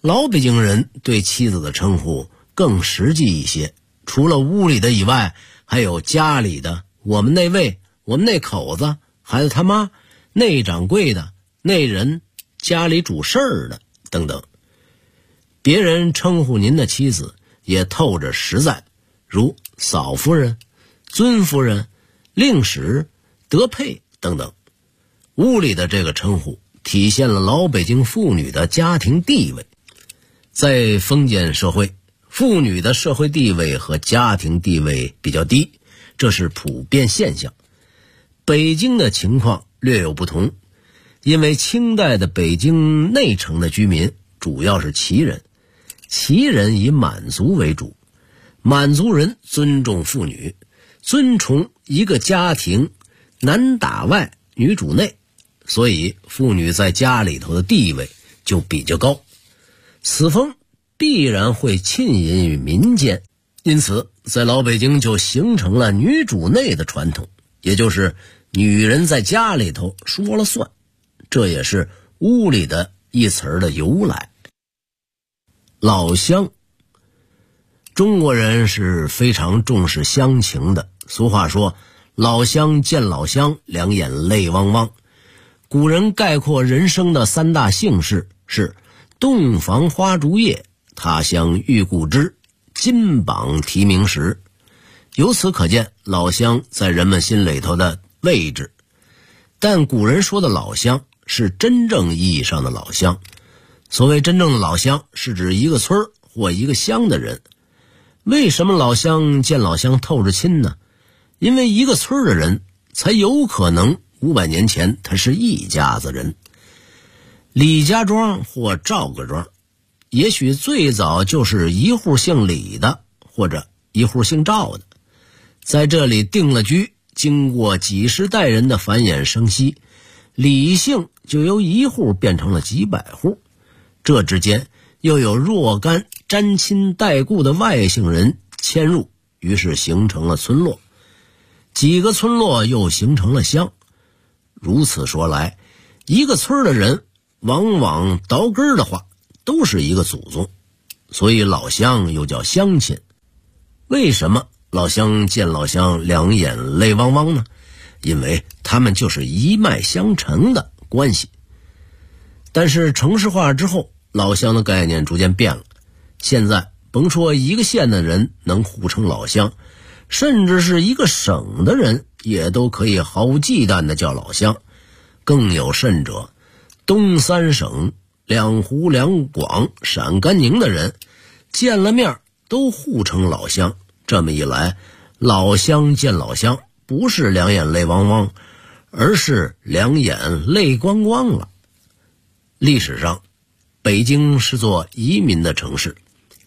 老北京人对妻子的称呼更实际一些，除了屋里的以外，还有家里的，我们那位，我们那口子，孩子他妈，那掌柜的，那人，家里主事儿的等等。别人称呼您的妻子也透着实在，如嫂夫人、尊夫人、令史、德配等等。屋里的这个称呼体现了老北京妇女的家庭地位。在封建社会，妇女的社会地位和家庭地位比较低，这是普遍现象。北京的情况略有不同，因为清代的北京内城的居民主要是旗人，旗人以满族为主，满族人尊重妇女，尊崇一个家庭男打外女主内，所以妇女在家里头的地位就比较高。此风必然会浸淫于民间，因此在老北京就形成了女主内的传统，也就是女人在家里头说了算，这也是屋里的一词的由来。老乡，中国人是非常重视乡情的，俗话说老乡见老乡，两眼泪汪汪。古人概括人生的三大幸事是洞房花烛夜，他乡遇故知，金榜题名时。由此可见老乡在人们心里头的位置。但古人说的老乡是真正意义上的老乡，所谓真正的老乡是指一个村或一个乡的人。为什么老乡见老乡透着亲呢？因为一个村的人才有可能500年前他是一家子人。李家庄或赵家庄也许最早就是一户姓李的或者一户姓赵的，在这里定了居，经过几十代人的繁衍生息，李姓就由一户变成了几百户，这之间又有若干沾亲带故的外姓人迁入，于是形成了村落，几个村落又形成了乡。如此说来，一个村的人往往倒根的话都是一个祖宗，所以老乡又叫乡亲。为什么老乡见老乡两眼泪汪汪呢？因为他们就是一脉相承的关系。但是城市化之后，老乡的概念逐渐变了，现在甭说一个县的人能互称老乡，甚至是一个省的人也都可以毫无忌惮地叫老乡。更有甚者，东三省两湖两广陕甘宁的人见了面都互称老乡。这么一来，老乡见老乡不是两眼泪汪汪，而是两眼泪光光了。历史上北京是座移民的城市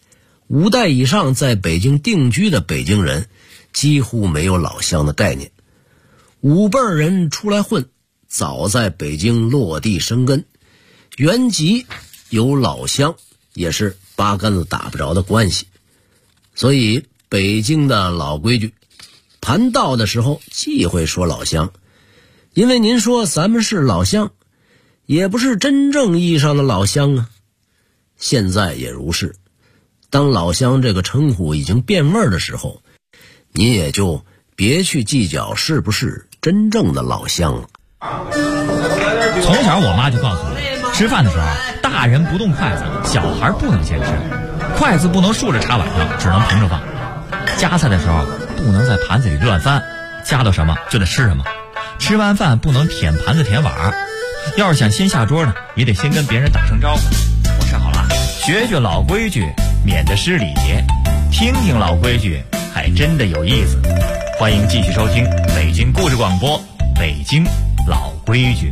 ，5代以上在北京定居的北京人几乎没有老乡的概念。5辈人出来混，早在北京落地生根，原籍有老乡也是八竿子打不着的关系。所以北京的老规矩，谈道的时候忌讳说老乡，因为您说咱们是老乡，也不是真正意义上的老乡啊。现在也如是，当老乡这个称呼已经变味的时候，您也就别去计较是不是真正的老乡了。 从小我妈就告诉我，吃饭的时候大人不动筷子，小孩不能先吃，筷子不能竖着插碗上，只能平着放，夹菜的时候不能在盘子里乱翻，夹到什么就得吃什么，吃完饭不能舔盘子舔碗，要是想先下桌呢，也得先跟别人打声招呼。我吃好了，学学老规矩，免得失礼节，听听老规矩还真的有意思。欢迎继续收听北京故事广播，北京老规矩。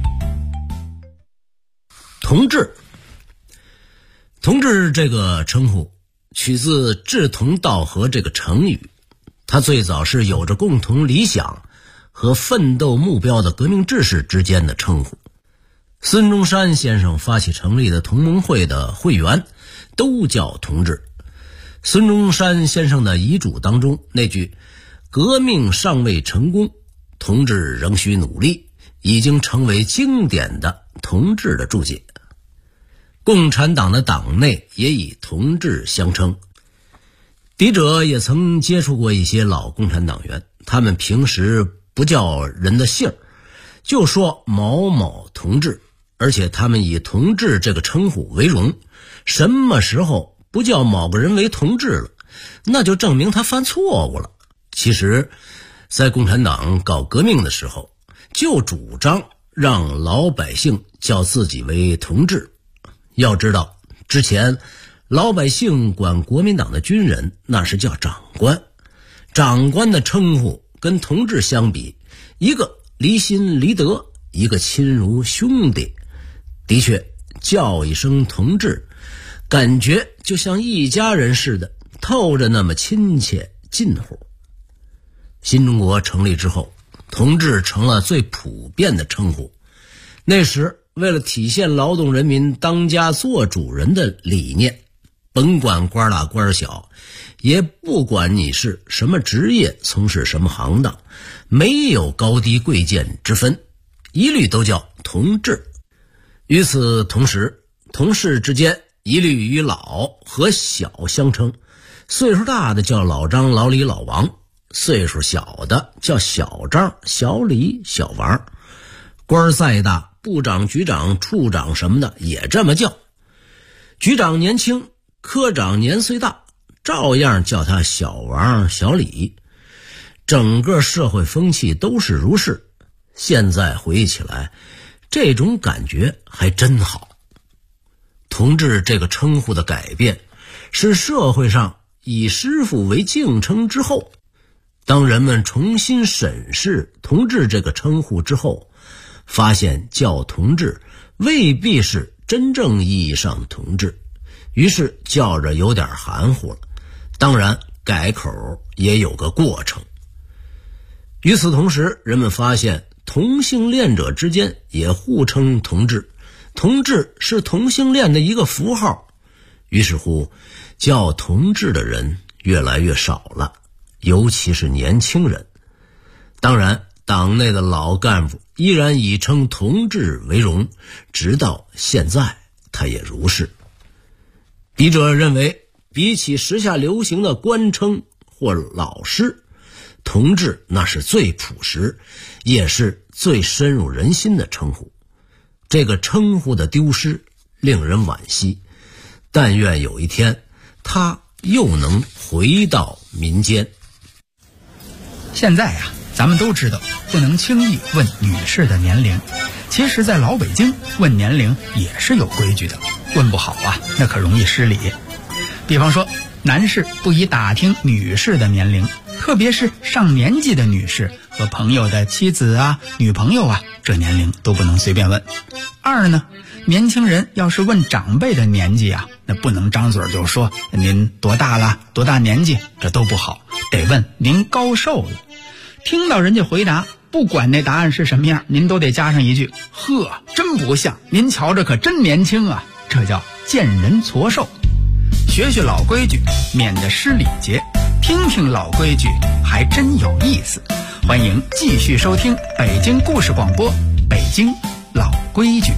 同志，同志这个称呼取自志同道合这个成语，它最早是有着共同理想和奋斗目标的革命志士之间的称呼。孙中山先生发起成立的同盟会的会员都叫同志。孙中山先生的遗嘱当中那句革命尚未成功，同志仍需努力，已经成为经典的同志的注解。 共产党的党内也以同志相称。笔者也曾接触过一些老共产党员，他们平时不叫人的姓，就说某某同志，而且他们以同志这个称呼为荣。什么时候不叫某个人为同志了，那就证明他犯错误了。其实在共产党搞革命的时候，就主张让老百姓叫自己为同志。要知道，之前老百姓管国民党的军人那是叫长官，长官的称呼跟同志相比，一个离心离德，一个亲如兄弟。的确，叫一声同志，感觉就像一家人似的，透着那么亲切近乎。新中国成立之后，同志成了最普遍的称呼。那时为了体现劳动人民当家做主人的理念，甭管官大官小，也不管你是什么职业，从事什么行当，没有高低贵贱之分，一律都叫同志。与此同时，同事之间一律与老和小相称，岁数大的叫老张、老李、老王，岁数小的叫小张、小李、小王。官再大，部长、局长、处长什么的也这么叫。局长年轻，科长年岁大，照样叫他小王、小李。整个社会风气都是如是。现在回忆起来，这种感觉还真好。同志这个称呼的改变，是社会上以师傅为敬称之后。当人们重新审视同志这个称呼之后，发现叫同志未必是真正意义上的同志，于是叫着有点含糊了。当然，改口也有个过程。与此同时，人们发现同性恋者之间也互称同志，同志是同性恋的一个符号。于是乎，叫同志的人越来越少了，尤其是年轻人。当然，党内的老干部依然以称同志为荣，直到现在他也如是。笔者认为，比起时下流行的官称或老师，同志那是最朴实，也是最深入人心的称呼。这个称呼的丢失令人惋惜，但愿有一天他又能回到民间。 现在呀，咱们都知道不能轻易问女士的年龄，其实在老北京问年龄也是有规矩的，问不好啊，那可容易失礼。比方说，男士不宜打听女士的年龄，特别是上年纪的女士和朋友的妻子啊、女朋友啊，这年龄都不能随便问。二呢，年轻人要是问长辈的年纪啊，那不能张嘴就说您多大了、多大年纪，这都不好，得问您高寿了。听到人家回答，不管那答案是什么样，您都得加上一句：呵，真不像，您瞧着可真年轻啊。这叫见人矬寿。学学老规矩，免得失礼节；听听老规矩，还真有意思。欢迎继续收听北京故事广播《北京老规矩》。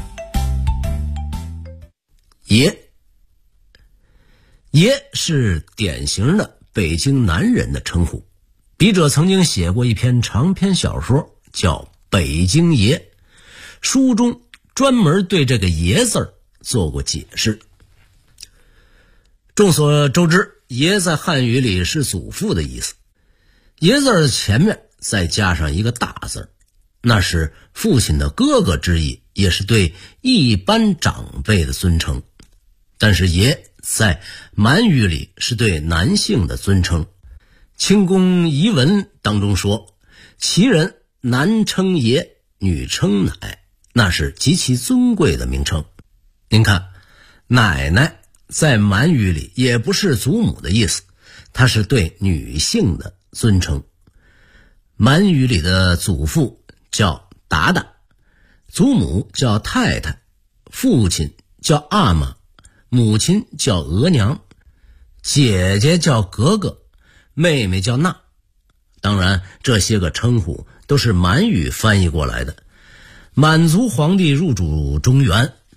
爷是典型的北京男人的称呼。笔者曾经写过一篇长篇小说，叫《北京爷》，书中专门对这个爷字做过解释。众所周知，爷在汉语里是祖父的意思，爷字前面再加上一个大字，那是父亲的哥哥之意，也是对一般长辈的尊称。但是爷在满语里是对男性的尊称。清宫遗文当中说，其人男称爷，女称奶，那是极其尊贵的名称。您看，奶奶在满语里也不是祖母的意思，它是对女性的尊称。满语里的祖父叫达达，祖母叫太太，父亲叫阿玛，母亲叫额娘，姐姐叫格格，妹妹叫娜。当然，这些个称呼都是满语翻译过来的。满族皇帝入主中原，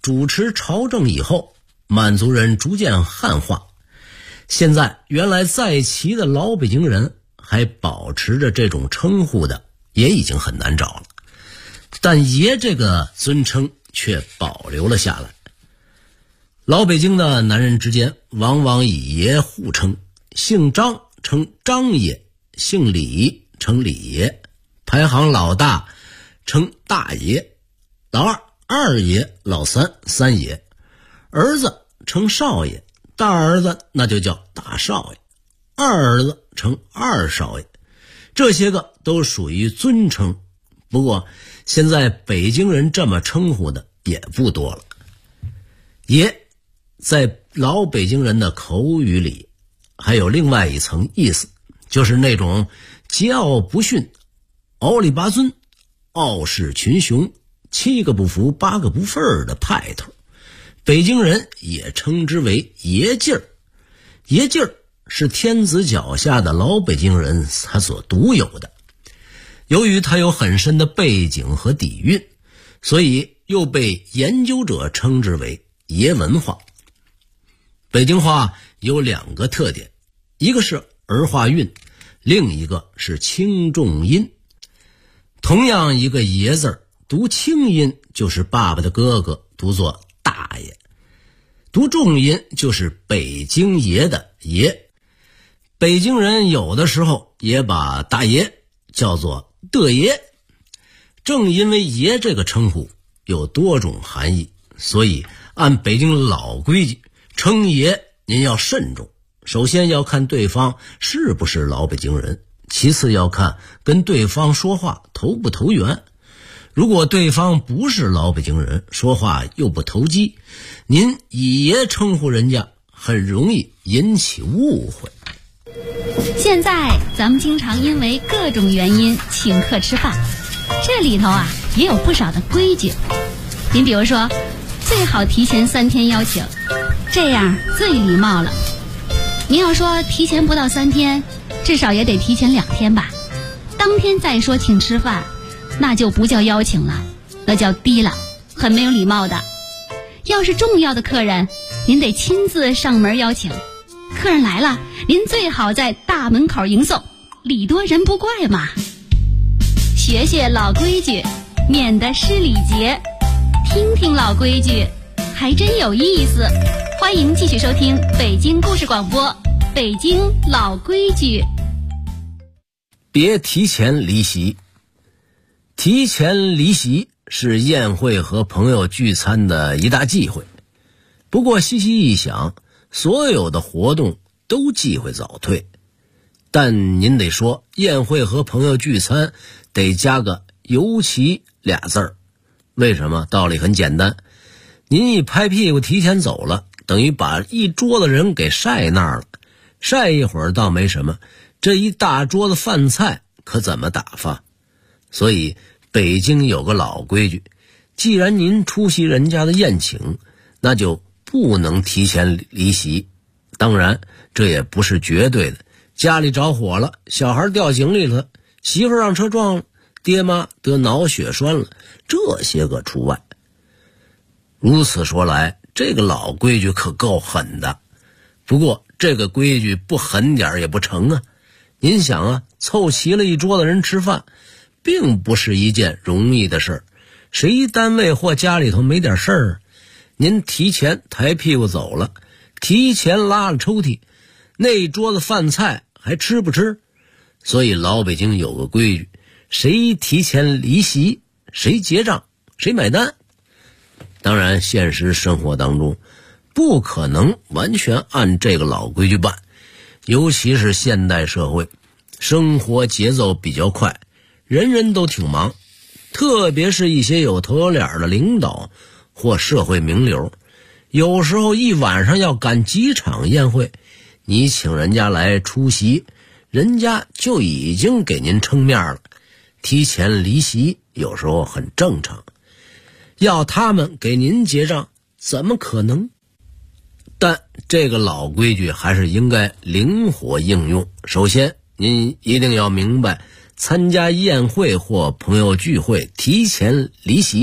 主持朝政以后，满族人逐渐汉化，现在原来在齐的老北京人还保持着这种称呼的也已经很难找了，但爷这个尊称却保留了下来。老北京的男人之间往往以爷互称，姓张称张爷，姓李称李爷，排行老大称大爷，老二二爷，老三三爷，儿子称少爷，大儿子那就叫大少爷，二儿子称二少爷，这些个都属于尊称。不过现在北京人这么称呼的也不多了。爷在老北京人的口语里还有另外一层意思，就是那种桀骜不驯、傲立八尊、傲视群雄、七个不服八个不忿的派头。北京人也称之为爷劲儿。爷劲儿是天子脚下的老北京人他所独有的，由于他有很深的背景和底蕴，所以又被研究者称之为爷文化。北京话有两个特点，一个是儿化韵，另一个是轻重音。同样一个爷字儿，读轻音就是爸爸的哥哥，读作大爷；读重音就是北京爷的爷。北京人有的时候也把大爷叫做的爷。正因为爷这个称呼有多种含义，所以按北京老规矩，称爷您要慎重。首先要看对方是不是老北京人，其次要看跟对方说话投不投缘。如果对方不是老北京人，说话又不投机，您以爷称呼人家，很容易引起误会。 现在咱们经常因为各种原因请客吃饭，这里头也有不少的规矩。您比如说，最好提前3天邀请，这样最礼貌了。您要说提前不到3天，至少也得提前2天吧。当天再说请吃饭，那就不叫邀请了，那叫低了，很没有礼貌的。要是重要的客人，您得亲自上门邀请。客人来了，您最好在大门口迎送，礼多人不怪嘛。学学老规矩，免得失礼节。听听老规矩，还真有意思。欢迎继续收听北京故事广播，北京老规矩。 别提前离席。提前离席是宴会和朋友聚餐的一大忌讳。不过细细一想，所有的活动都忌讳早退。但您得说，宴会和朋友聚餐得加个尤其俩字儿。为什么？道理很简单，您一拍屁股提前走了，等于把一桌子人给晒那儿了。晒一会儿倒没什么，这一大桌子饭菜可怎么打发？所以北京有个老规矩，既然您出席人家的宴请，那就不能提前离席。当然这也不是绝对的，家里着火了，小孩掉井里了，媳妇让车撞了，爹妈得脑血栓了，这些个除外。如此说来，这个老规矩可够狠的。不过这个规矩不狠点也不成啊。您想凑齐了一桌子人吃饭，并不是一件容易的事儿。谁单位或家里头没点事儿，您提前抬屁股走了，提前拉了抽屉，那桌子饭菜还吃不吃？所以老北京有个规矩，谁提前离席，谁结账，谁买单。当然现实生活当中不可能完全按这个老规矩办，尤其是现代社会，生活节奏比较快，人人都挺忙，特别是一些有头有脸的领导或社会名流，有时候一晚上要赶几场宴会，你请人家来出席，人家就已经给您撑面了，提前离席有时候很正常。要他们给您结账，怎么可能？但这个老规矩还是应该灵活应用。首先您一定要明白，参加宴会或朋友聚会提前离席，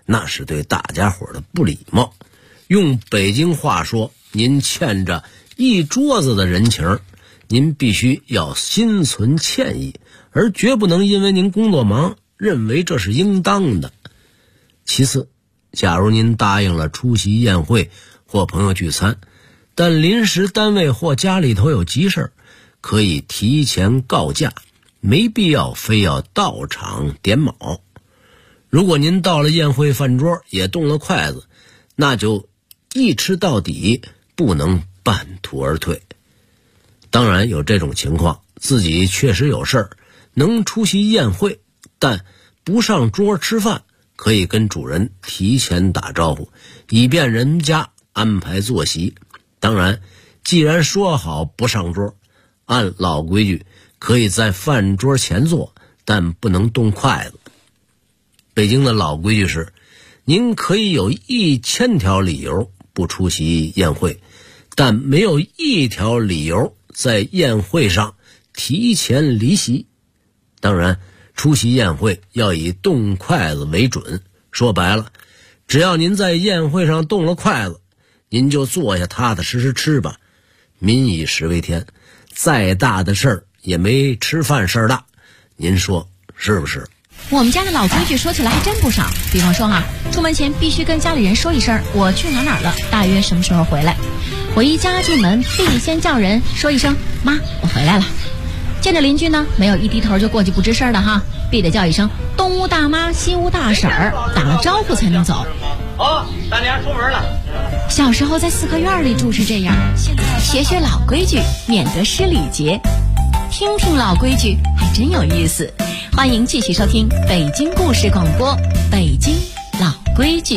那是对大家伙的不礼貌。用北京话说，您欠着一桌子的人情，您必须要心存歉意，而绝不能因为您工作忙认为这是应当的。其次，假如您答应了出席宴会或朋友聚餐，但临时单位或家里头有急事，可以提前告假，没必要非要到场点卯。如果您到了宴会饭桌也动了筷子，那就一吃到底，不能半途而退。当然有这种情况，自己确实有事儿，能出席宴会，但不上桌吃饭，可以跟主人提前打招呼，以便人家安排坐席。当然，既然说好不上桌，按老规矩可以在饭桌前坐，但不能动筷子。北京的老规矩是，您可以有1000条理由不出席宴会，但没有1条理由在宴会上提前离席。当然，出席宴会要以动筷子为准。说白了，只要您在宴会上动了筷子，您就坐下踏踏实实吃吧。民以食为天，再大的事儿也没吃饭事儿大，您说是不是？ 我们家的老规矩说起来还真不少，比方说出门前必须跟家里人说一声我去哪儿了，大约什么时候回来。回家进门必先叫人说一声妈，我回来了。见着邻居呢，没有一低头就过去不吱声的必得叫一声东屋大妈西屋大婶儿，打了招呼才能走。 大娘出门了。 小时候在四合院里住是这样，现在学老规矩，免得失礼节。听听老规矩还真有意思。欢迎继续收听北京故事广播，北京老规矩。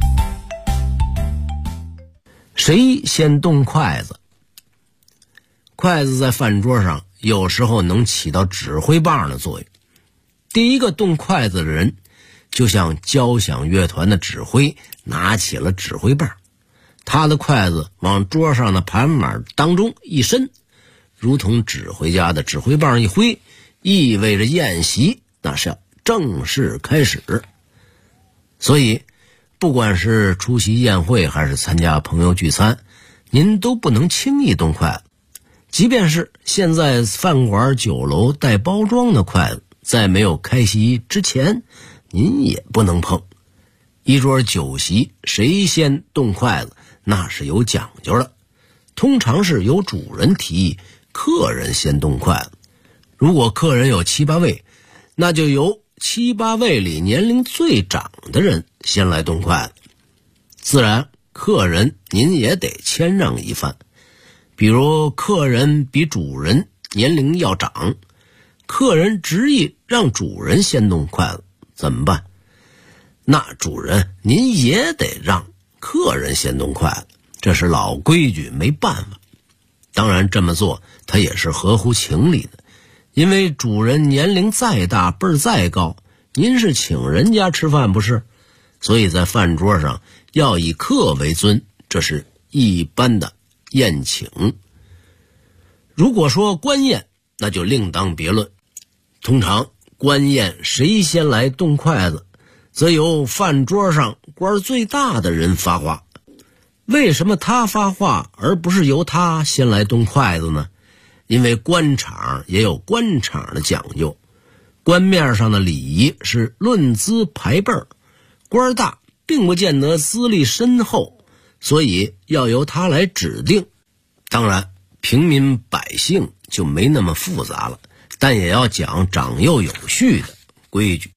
谁先动筷子？筷子在饭桌上有时候能起到指挥棒的作用。第一个动筷子的人，就像交响乐团的指挥拿起了指挥棒，他的筷子往桌上的盘碗当中一伸，如同指挥家的指挥棒一挥，意味着宴席那是要正式开始。所以不管是出席宴会还是参加朋友聚餐，您都不能轻易动筷子。即便是现在饭馆酒楼带包装的筷子，在没有开席之前您也不能碰。一桌酒席谁先动筷子那是有讲究的，通常是由主人提议客人先动筷子。如果客人有7、8位，那就由7、8位里年龄最长的人先来动筷子。自然客人您也得谦让一番，比如客人比主人年龄要长，客人执意让主人先动筷子，怎么办？那主人您也得让客人先动筷子，这是老规矩，没办法。当然这么做他也是合乎情理的，因为主人年龄再大，辈儿再高，您是请人家吃饭不是？所以在饭桌上要以客为尊，这是一般的宴请。如果说官宴，那就另当别论。通常官宴谁先来动筷子，则由饭桌上官最大的人发话。为什么他发话而不是由他先来动筷子呢？因为官场也有官场的讲究，官面上的礼仪是论资排辈儿，官大并不见得资历深厚，所以要由他来指定。当然平民百姓就没那么复杂了，但也要讲长幼有序的规矩。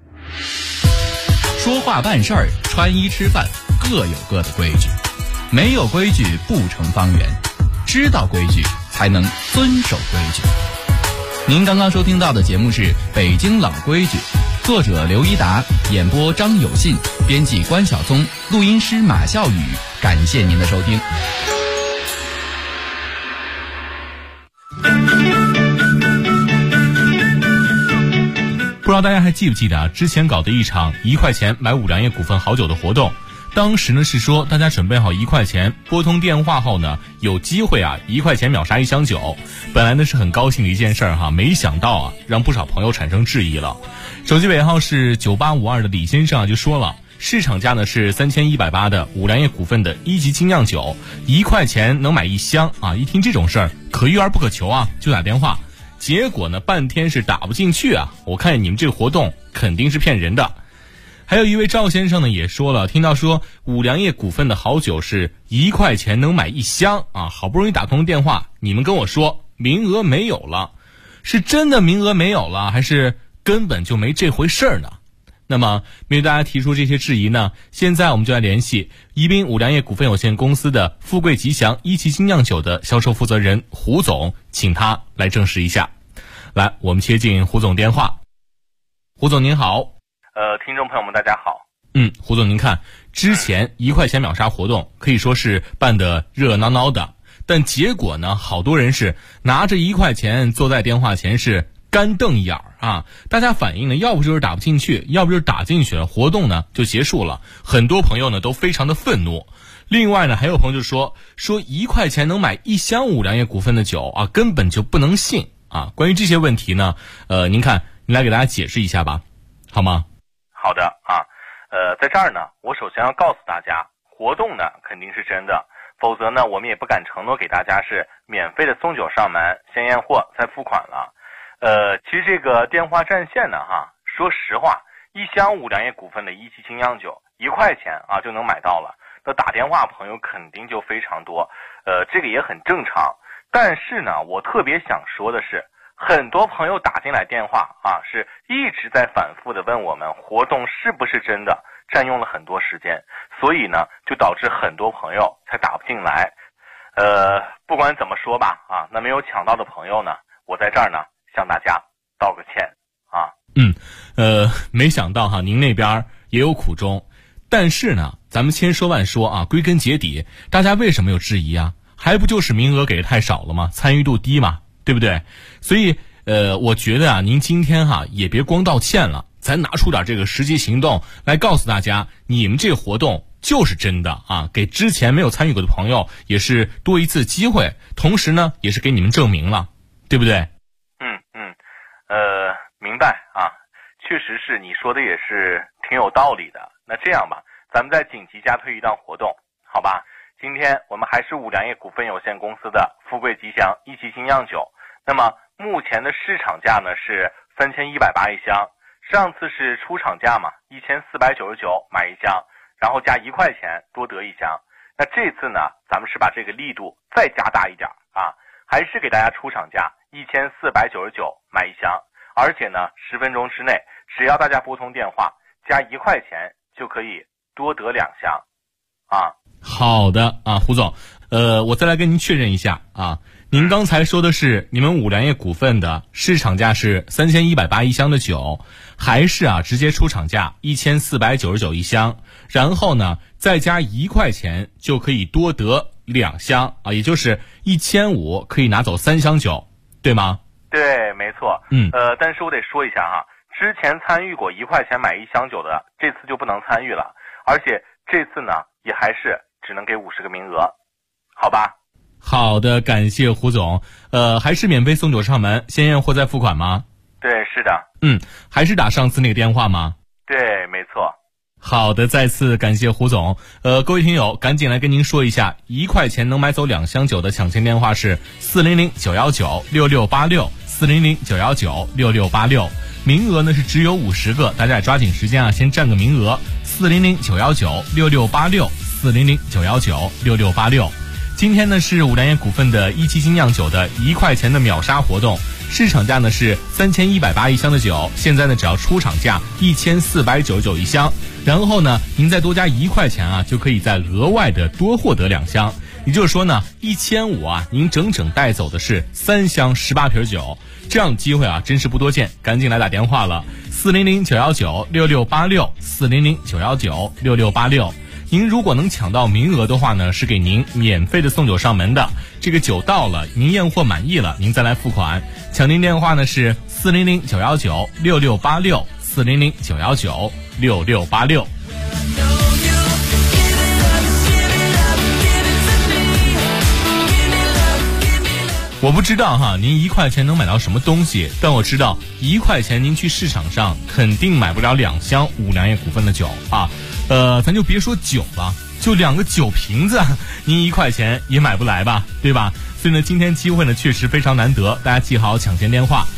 说话办事儿，穿衣吃饭，各有各的规矩，没有规矩不成方圆，知道规矩才能遵守规矩。您刚刚收听到的节目是《北京老规矩》，作者刘一达，演播张有信，编辑关晓松，录音师马笑宇。感谢您的收听。 不知道大家还记不记得之前搞的一场1块钱买五粮液股份好酒的活动，当时呢是说大家准备好1块钱，拨通电话后呢有机会1块钱秒杀1箱酒。本来呢是很高兴的一件事儿没想到让不少朋友产生质疑了。手机尾号是9852的李先生就说了， 市场价呢是3180的五粮液股份的一级精酿酒，1块钱能买1箱啊！一听这种事儿，可遇而不可求啊，就打电话。结果呢，半天是打不进去啊！我看你们这个活动肯定是骗人的。还有一位赵先生呢也说了，听到说五粮液股份的好酒是1块钱能买1箱啊，好不容易打通电话，你们跟我说名额没有了，是真的名额没有了，还是根本就没这回事儿呢？那么面对大家提出这些质疑呢，现在我们就来联系宜宾五粮液股份有限公司的富贵吉祥一级精酿酒的销售负责人胡总，请他来证实一下。来，我们接进胡总电话。胡总您好。 听众朋友们大家好。 胡总您看，之前1块钱秒杀活动可以说是办得热热闹闹的，但结果呢，好多人是拿着1块钱坐在电话前是干瞪眼啊！大家反映呢，要不就是打不进去，要不就是打进去了，活动呢就结束了。很多朋友呢都非常的愤怒。另外呢，还有朋友就说1块钱能买1箱五粮液股份的酒啊，根本就不能信啊！关于这些问题呢，您来给大家解释一下吧，好吗？ 好的啊，在这儿呢，我首先要告诉大家，活动呢肯定是真的，否则呢，我们也不敢承诺给大家是免费的送酒上门，先验货再付款了。其实这个电话占线呢，说实话，1箱五粮液股份的一级精酿酒1块钱啊就能买到了，那打电话朋友肯定就非常多，这个也很正常。但是呢，我特别想说的是，很多朋友打进来电话啊，是一直在反复的问我们活动是不是真的，占用了很多时间，所以呢，就导致很多朋友才打不进来。不管怎么说吧，啊，那没有抢到的朋友呢，我在这儿呢向大家道个歉啊。 没想到您那边也有苦衷，但是呢，咱们千说万说啊，归根结底，大家为什么有质疑啊？还不就是名额给的太少了吗？参与度低嘛，对不对？所以我觉得您今天也别光道歉了，咱拿出点这个实际行动来告诉大家，你们这个活动就是真的啊，给之前没有参与过的朋友也是多一次机会，同时呢也是给你们证明了，对不对？ 明白啊，确实是你说的也是挺有道理的。那这样吧，咱们再紧急加推一档活动，好吧？今天我们还是五粮液股份有限公司的富贵吉祥一级精酿酒，那么目前的市场价呢是3180一箱，上次是出厂价嘛，1499买1箱，然后加1块钱多得1箱。那这次呢，咱们是把这个力度再加大一点啊，还是给大家出厂价1499买1箱，而且呢10分钟之内，只要大家拨通电话加1块钱就可以多得2箱啊。 好的啊，胡总，我再来跟您确认一下啊，您刚才说的是你们五粮液股份的市场价是3180一箱的酒，还是直接出厂价1499一箱，然后呢再加1块钱就可以多得2箱啊，也就是1500可以拿走3箱酒，对吗？ 对，没错。但是我得说一下之前参与过1块钱买1箱酒的，这次就不能参与了，而且这次呢也还是只能给50个名额，好吧？ 好的，感谢胡总。还是免费送酒上门，先验货再付款吗？ 对，是的。 还是打上次那个电话吗？ 对，没错。 好的，再次感谢胡总。各位听友，赶紧来跟您说一下，1块钱能买走2箱酒的抢签电话是400-919-6686，400-919-6686。名额呢是只有50个，大家也抓紧时间先占个名额。400-919-6686，400-919-6686。今天呢是五粮液股份的一期精酿酒的1块钱的秒杀活动，市场价呢是3180一箱的酒，现在呢只要出厂价1499一箱，然后呢您再多加1块钱就可以再额外的多获得2箱，也就是说呢1500您整整带走的是3箱18瓶酒，这样的机会真是不多见，赶紧来打电话了，400-919-6686，400-919-6686。您如果能抢到名额的话呢，是给您免费的送酒上门的。这个酒到了，您验货满意了，您再来付款。抢订电话呢是400-919-6686，400-919-6686。我不知道您1块钱能买到什么东西，但我知道1块钱您去市场上肯定买不了2箱五粮液股份的酒啊。 咱就别说酒了，就2个酒瓶子，您1块钱也买不来吧，对吧？所以呢，今天机会呢确实非常难得，大家记好抢先电话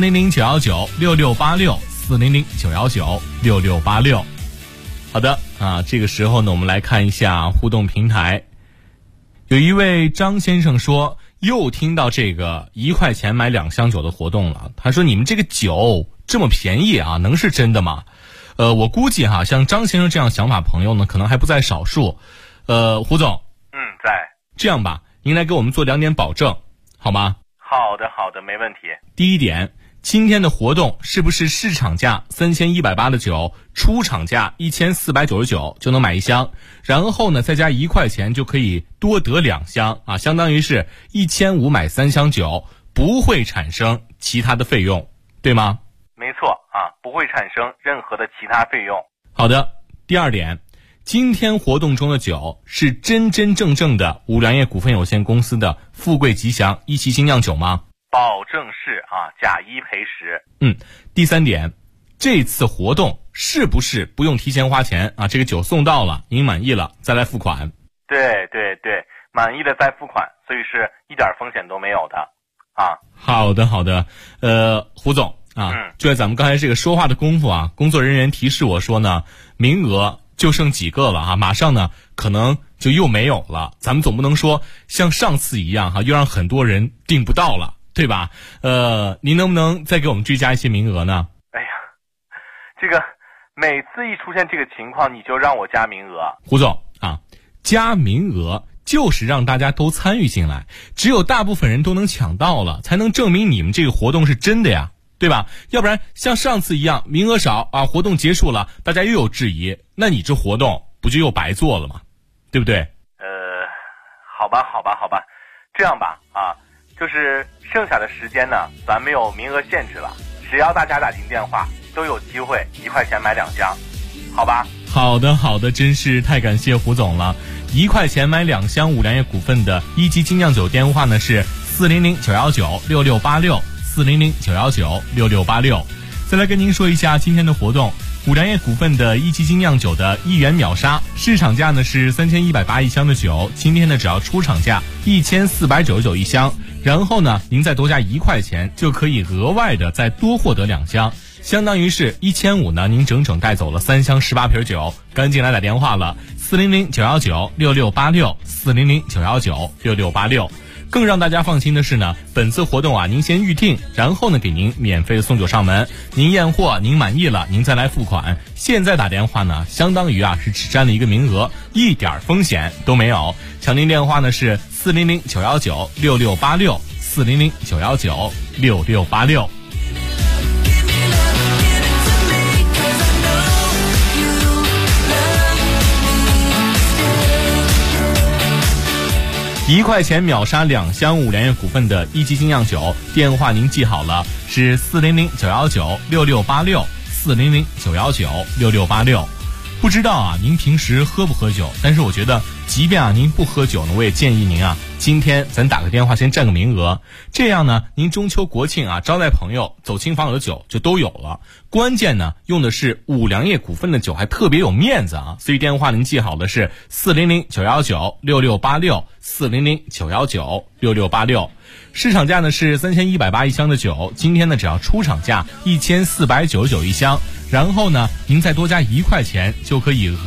400-919-6686，400-919-6686。好的啊，这个时候呢，我们来看一下互动平台。有一位张先生说，又听到这个1块钱买2箱酒的活动了。他说，你们这个酒这么便宜啊，能是真的吗？我估计哈，像张先生这样想法朋友呢，可能还不在少数。胡总， 在。 这样吧，您来给我们做2点保证，好吗？ 好的，没问题。 第一点，今天的活动是不是市场价3180的酒，出厂价1499就能买1箱，然后呢再加1块钱就可以多得2箱啊，相当于是1500买3箱酒，不会产生其他的费用，对吗？ 没错啊，不会产生任何的其他费用。 好的，第二点，今天活动中的酒是真真正正的五粮液股份有限公司的富贵吉祥一期精酿酒吗？ 保证是啊，假一赔10。 第三点，这次活动是不是不用提前花钱啊？这个酒送到了，您满意了再来付款。 对，满意的再付款，所以是一点风险都没有的啊。 好的，胡总啊，就在咱们刚才这个说话的功夫啊，工作人员提示我说呢，名额就剩几个了啊，马上呢可能就又没有了。咱们总不能说像上次一样又让很多人订不到了，对吧？您能不能再给我们追加一些名额呢？ 哎呀，这个每次一出现这个情况，你就让我加名额。 胡总啊，加名额就是让大家都参与进来，只有大部分人都能抢到了，才能证明你们这个活动是真的呀，对吧？要不然像上次一样名额少啊，活动结束了大家又有质疑，那你这活动不就又白做了吗？对不对？ 好吧，这样吧啊，就是剩下的时间呢，咱没有名额限制了，只要大家打进电话都有机会1块钱买2箱，好吧？ 好的，真是太感谢胡总了。1块钱买2箱五粮液股份的一级精酿酒，电话呢是400-919-6686，400-919-6686。再来跟您说一下今天的活动，五粮液股份的一级精酿酒的1元秒杀，市场价呢是3180一箱的酒，今天呢只要出厂价1499一箱，然后呢您再多加1块钱就可以额外的再多获得2箱，相当于是1500呢，您整整带走了3箱18瓶酒。赶紧来打电话了，400-919-6686，400-919-6686。更让大家放心的是呢，本次活动啊，您先预定，然后呢给您免费的送酒上门，您验货您满意了您再来付款。现在打电话呢，相当于啊是只占了一个名额，一点风险都没有。抢您电话呢是400-919-6686，400-919-6686。1块钱秒杀2箱五粮液股份的一级精酿酒，电话您记好了，是400-919-6686，400-919-6686。不知道啊，您平时喝不喝酒？但是我觉得，即便啊您不喝酒呢，我也建议您啊，今天咱打个电话先占个名额，这样呢，您中秋国庆啊招待朋友走亲访友的酒就都有了。关键呢，用的是五粮液股份的酒，还特别有面子啊！所以电话您记好的是400-919-6686，400-919-6686。市场价呢是3180一箱的酒，今天呢只要出厂价1499一箱，然后呢您再多加1块钱就可以